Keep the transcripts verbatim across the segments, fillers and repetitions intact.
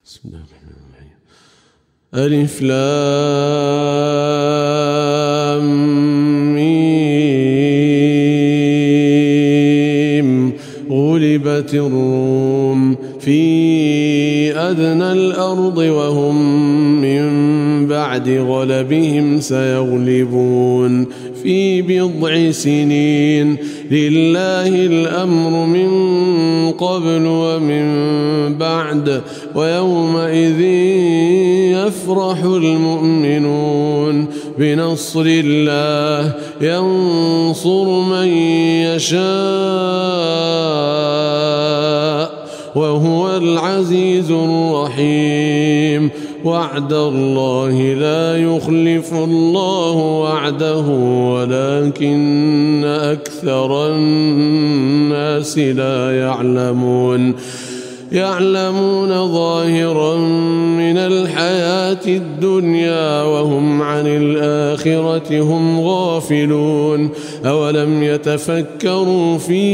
بسم الله الرحمن الرحيم. ألف لام ميم. غلبت الروم في أدنى الأرض وهم من بعد غلبهم سيغلبون في بضع سنين. لله الأمر من قبل ومن بعد ويومئذ يفرح المؤمنون بنصر الله ينصر من يشاء وهو العزيز الرحيم. وعد الله لا يخلف الله وعده ولكن أكثر الناس لا يعلمون. يعلمون ظاهرا من الحياة الدنيا وهم عن الآخرة هم غافلون. أولم يتفكروا في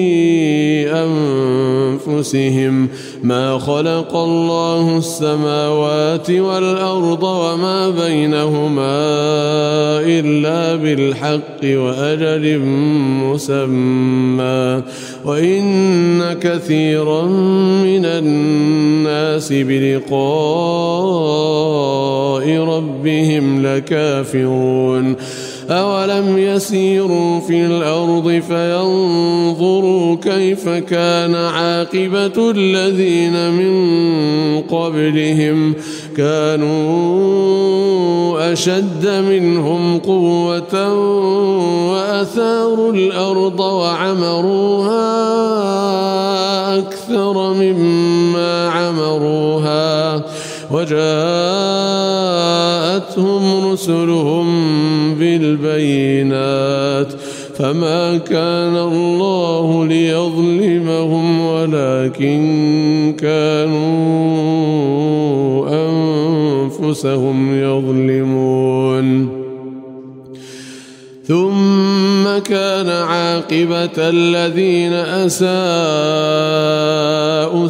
أنفسهم ما خلق الله السماوات والأرض وما بينهما إلا بالحق وأجل مسمى وإن كثيرا من الناس بلقاء ربهم لكافرون. أولم يسيروا في الأرض فينظروا كيف كان عاقبة الذين من قبلهم كانوا أشد منهم قوة وأثاروا الأرض وعمروها أكثر مما عمروها وجاءتهم رسلهم بالبينات فما كان الله ليظلمهم ولكن كانوا أنفسهم يظلمون. ثم كان عاقبة الذين أساءوا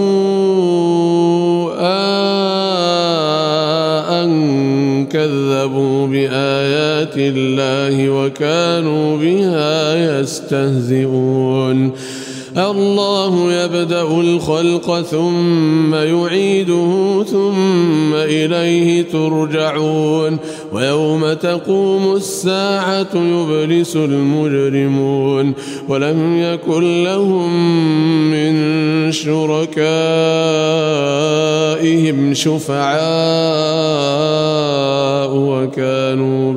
السوء أن كذبوا بآيات الله وكانوا بها يستهزئون. الله يبدأ الخلق ثم يعيده ثم إليه ترجعون. ويوم تقوم الساعة يبلس المجرمون ولم يكن لهم من شركائهم شفعاء وكانوا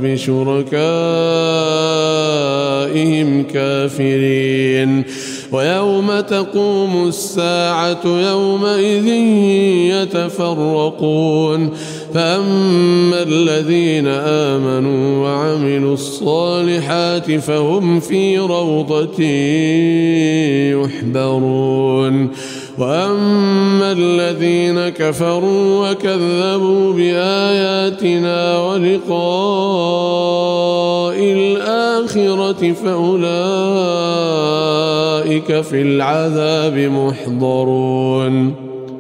بشركائهم كافرين. ويوم تقوم الساعة يومئذ يتفرقون فأما الذين آمنوا وعملوا الصالحات فهم في روضة يحبرون. وأما الذين كفروا وكذبوا بآياتنا ولقاء الآخرة فأولئك في العذاب محضرون.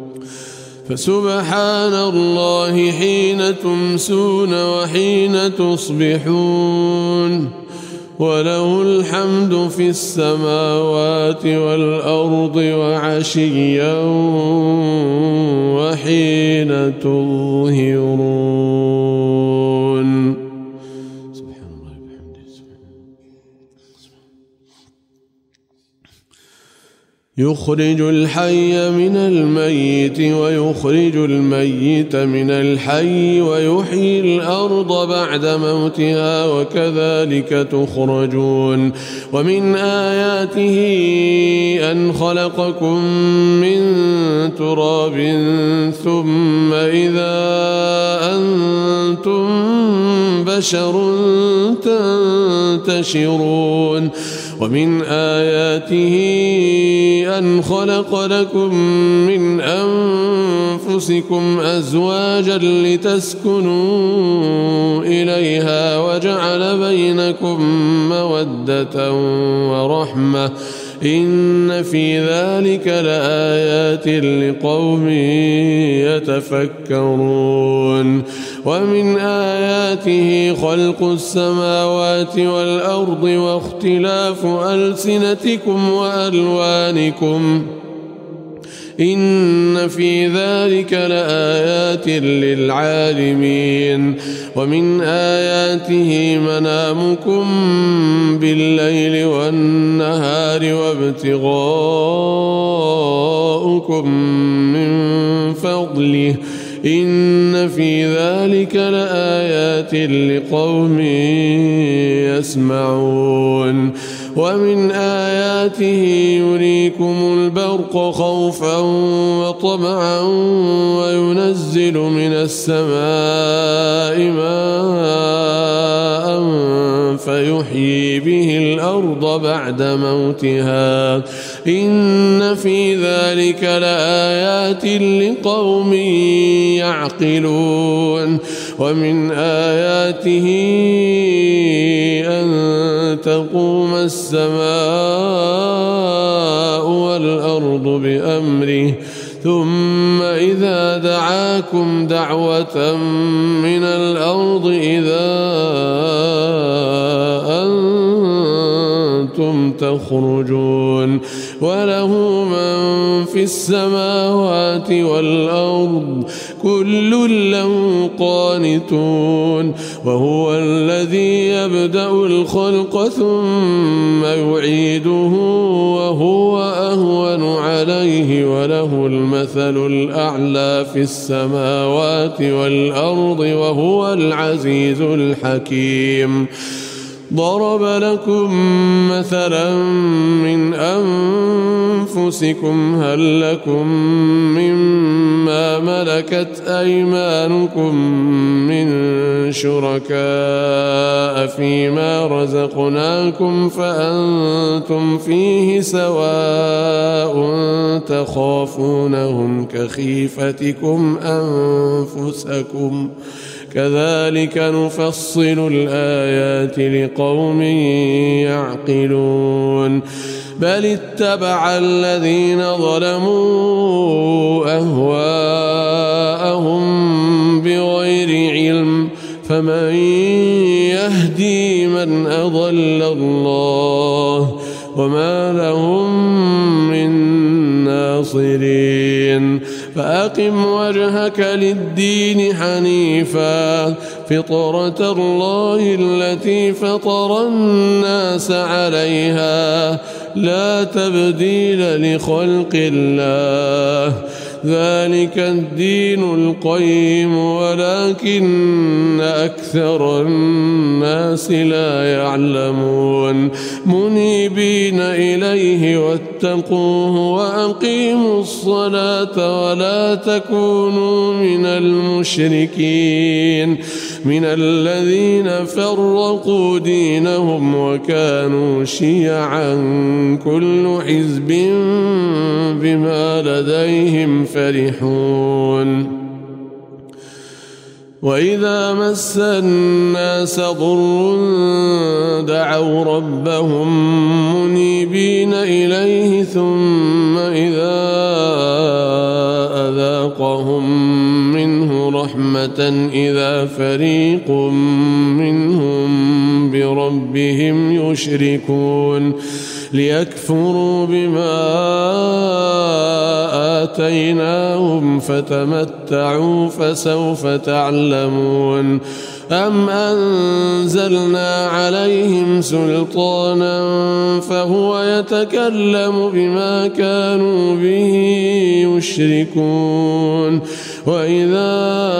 فسبحان الله حين تمسون وحين تصبحون وله الحمد في السماوات والأرض وعشيا وحين تظهرون. سبحان الله وبحمده. يخرج الحي من الميت ويخرج الميت من الحي ويحيي الأرض بعد موتها وكذلك تخرجون. ومن آياته أن خلقكم من تراب ثم إذا أنتم بشر تنتشرون. ومن آياته أن خلق لكم من أنفسكم أزواجا لتسكنوا إليها وجعل بينكم مودة ورحمة إن في ذلك لآيات لقوم يتفكرون ومن آياته خلق السماوات والأرض واختلاف ألسنتكم وألوانكم إن في ذلك لآيات للعالمين ومن آياته منامكم بالليل والنهار وابتغاؤكم من فضله إن في ذلك لآيات لقوم يسمعون ومن آياته يريكم البرق خوفا وطمعا وينزل من السماء ماء فيحيي به الأرض بعد موتها إن في ذلك لآيات لقوم يعقلون ومن آياته أن تقوم السماء والأرض بأمره ثم إذا دعاكم دعوة من الأرض إذا أنتم تخرجون وله من في السماوات والأرض كل له قانتون وهو الذي يبدأ الخلق ثم يعيده وهو أهون عليه وله المثل الأعلى في السماوات والأرض وهو العزيز الحكيم ضرب لكم مثلا من أنفسكم هل لكم مما ملكت أيمانكم من شركاء فيما رزقناكم فأنتم فيه سواء تخافونهم كخيفتكم أنفسكم كذلك نفصل الآيات لقوم يعقلون بل اتبع الذين ظلموا أهواءهم بغير علم فمن يهدي من أضل الله وما لهم من ناصرين فأقم وجهك للدين حنيفا فطرة الله التي فطر الناس عليها لا تبديل لخلق الله ذلك الدين القيم ولكن أكثر الناس لا يعلمون منيبين إليه واتقوه وأقيموا الصلاة ولا تكونوا من المشركين من الذين فرقوا دينهم وكانوا شيعا كل حزب بما لديهم فرحون وإذا مس الناس ضر دعوا ربهم منيبين إليه ثم إذا أذاقهم منه رحمة إذا فريق منهم بربهم يشركون ليكفروا بما آتيناهم فتمتعوا فسوف تعلمون أم أنزلنا عليهم سلطانا فهو يتكلم بما كانوا به يشركون وإذا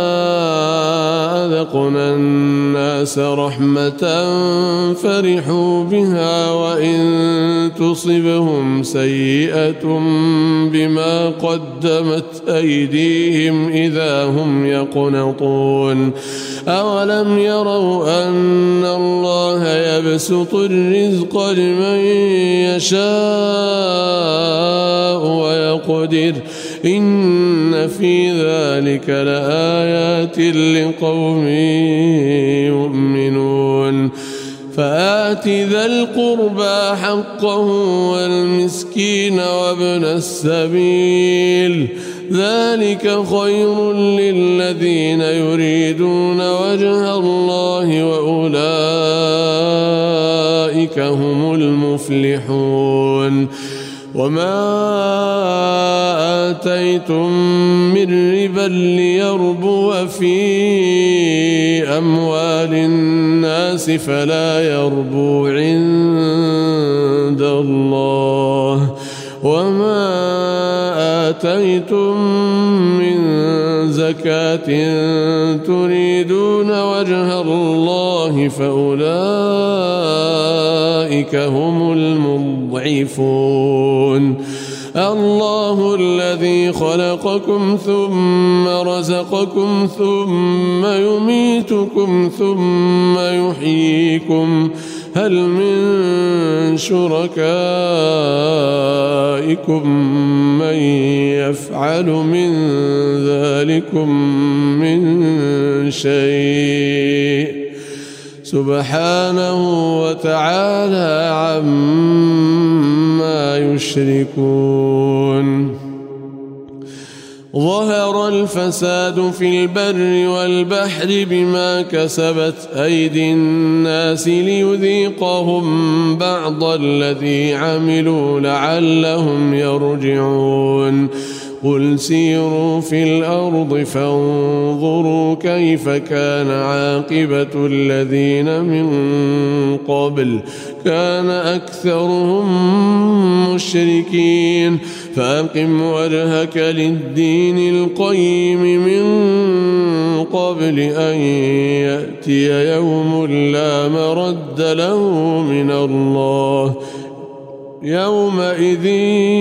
أذقنا الناس رحمة فرحوا بها وإن تصبهم سيئة بما قدمت أيديهم إذا هم يقنطون أولم يروا أن الله يبسط الرزق لمن يشاء ويقدر إن في ذلك لآيات لقوم يؤمنون فآت ذا القربى حقه والمسكين وابن السبيل ذلك خير للذين يريدون وجه الله وأولئك هم المفلحون وما آتيتم من ربا ليربو في أموال الناس فلا يربو عند الله وما آتيتم من زكاة تريدون وجه الله فأولئك هم المضعفون الله الذي خلقكم ثم رزقكم ثم يميتكم ثم يحييكم هل من شركائكم من يفعل من ذلكم من شيء سبحانه وتعالى عما يشركون ظهر الفساد في البر والبحر بما كسبت أيدي الناس ليذيقهم بعض الذي عملوا لعلهم يرجعون قل سيروا في الأرض فانظروا كيف كان عاقبة الذين من قبل كان أكثرهم مشركين فأقم وجهك للدين القيم من قبل أن يأتي يوم لا مرد له من الله يومئذ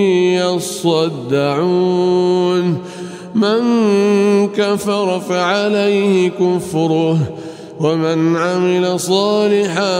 يصدعون من كفر فعليه كفره ومن عمل صالحا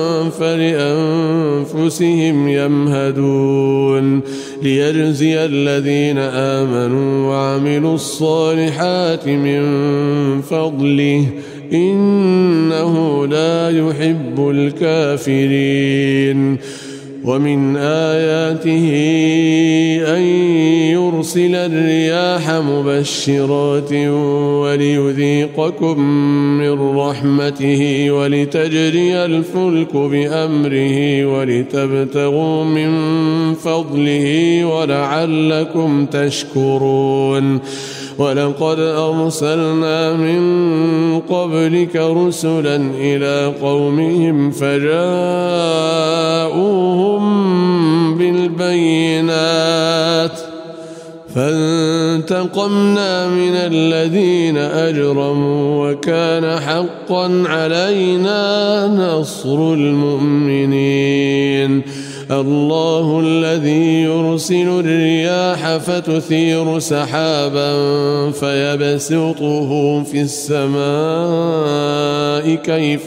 فلأنفسهم يمهدون ليجزي الذين آمنوا وعملوا الصالحات من فضله إنه لا يحب الكافرين ومن آياته أن يرسل الرياح مبشرات وليذيقكم من رحمته ولتجري الفلك بأمره ولتبتغوا من فضله ولعلكم تشكرون ولقد أرسلنا من قبلك رسلا إلى قومهم فجاءوهم بالبينات فانتقمنا من الذين أجرموا وكان حقا علينا نصر المؤمنين الله الذي يرسل الرياح فتثير سحابا فيبسطه في السماء كيف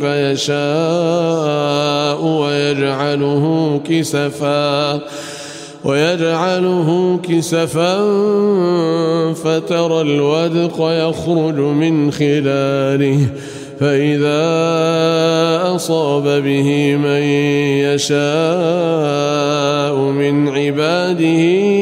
يشاء ويجعله كسفا ويجعله كسفا فترى الودق يخرج من خلاله فإذا أصاب به من يشاء من عباده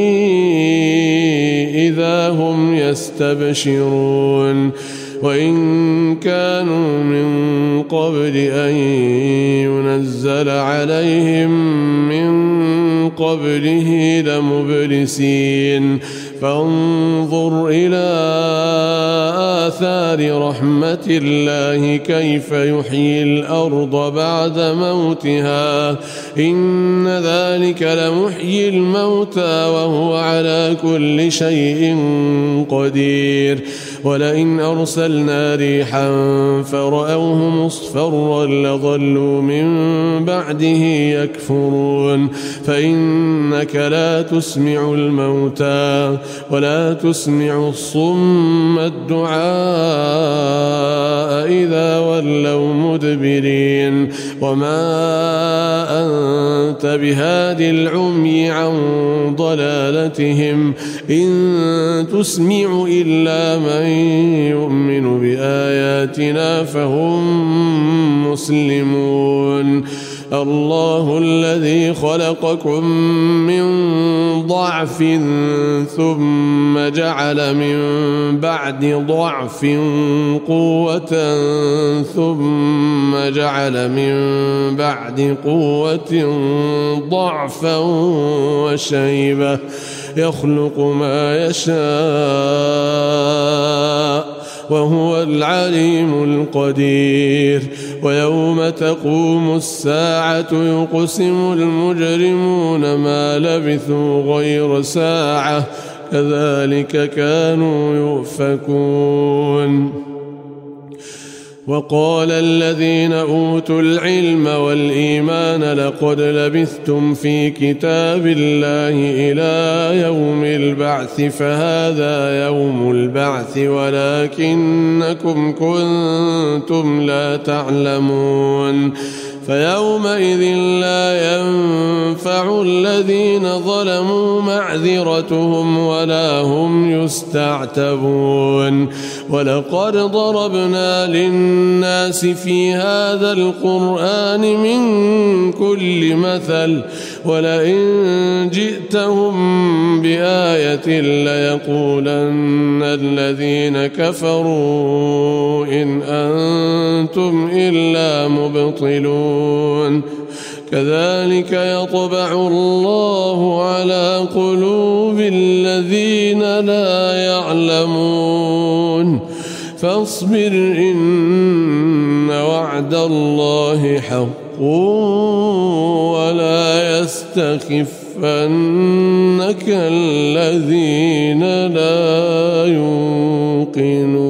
إذا هم يستبشرون وإن كانوا من قبل أن ينزل عليهم من قبله لمبلسين فانظر إلى آثار رحمة الله كيف يحيي الأرض بعد موتها إن ذلك لمحيي الموتى وهو على كل شيء قدير ولئن أرسلنا ريحا فرأوه مصفرا لظلوا من بعده يكفرون فإنك لا تسمع الموتى ولا تسمع الصم الدعاء إذا ولوا مدبرين وما أنت بهاد العمي عن ضلالتهم إن تسمع إلا من يؤمن بآياتنا فهم مسلمون الله الذي خلقكم من ضعف ثم جعل من بعد ضعف قوة ثم جعل من بعد قوة ضعفا وشيبة يخلق ما يشاء وهو العليم القدير ويوم تقوم الساعة يقسم المجرمون ما لبثوا غير ساعة كذلك كانوا يؤفكون وقال الذين أوتوا العلم والإيمان لقد لبثتم في كتاب الله إلى يوم البعث فهذا يوم البعث ولكنكم كنتم لا تعلمون فيومئذ لا ينفع الذين ظلموا معذرتهم ولا هم يستعتبون ولقد ضربنا للناس في هذا القرآن من كل مثل ولئن جئتهم بآية ليقولن الذين كفروا إن أنتم إلا مبطلون كذلك يطبع الله على قلوب الذين لا يعلمون فاصبر إن وعد الله حق ولا يستخفنك الذين لا يوقنون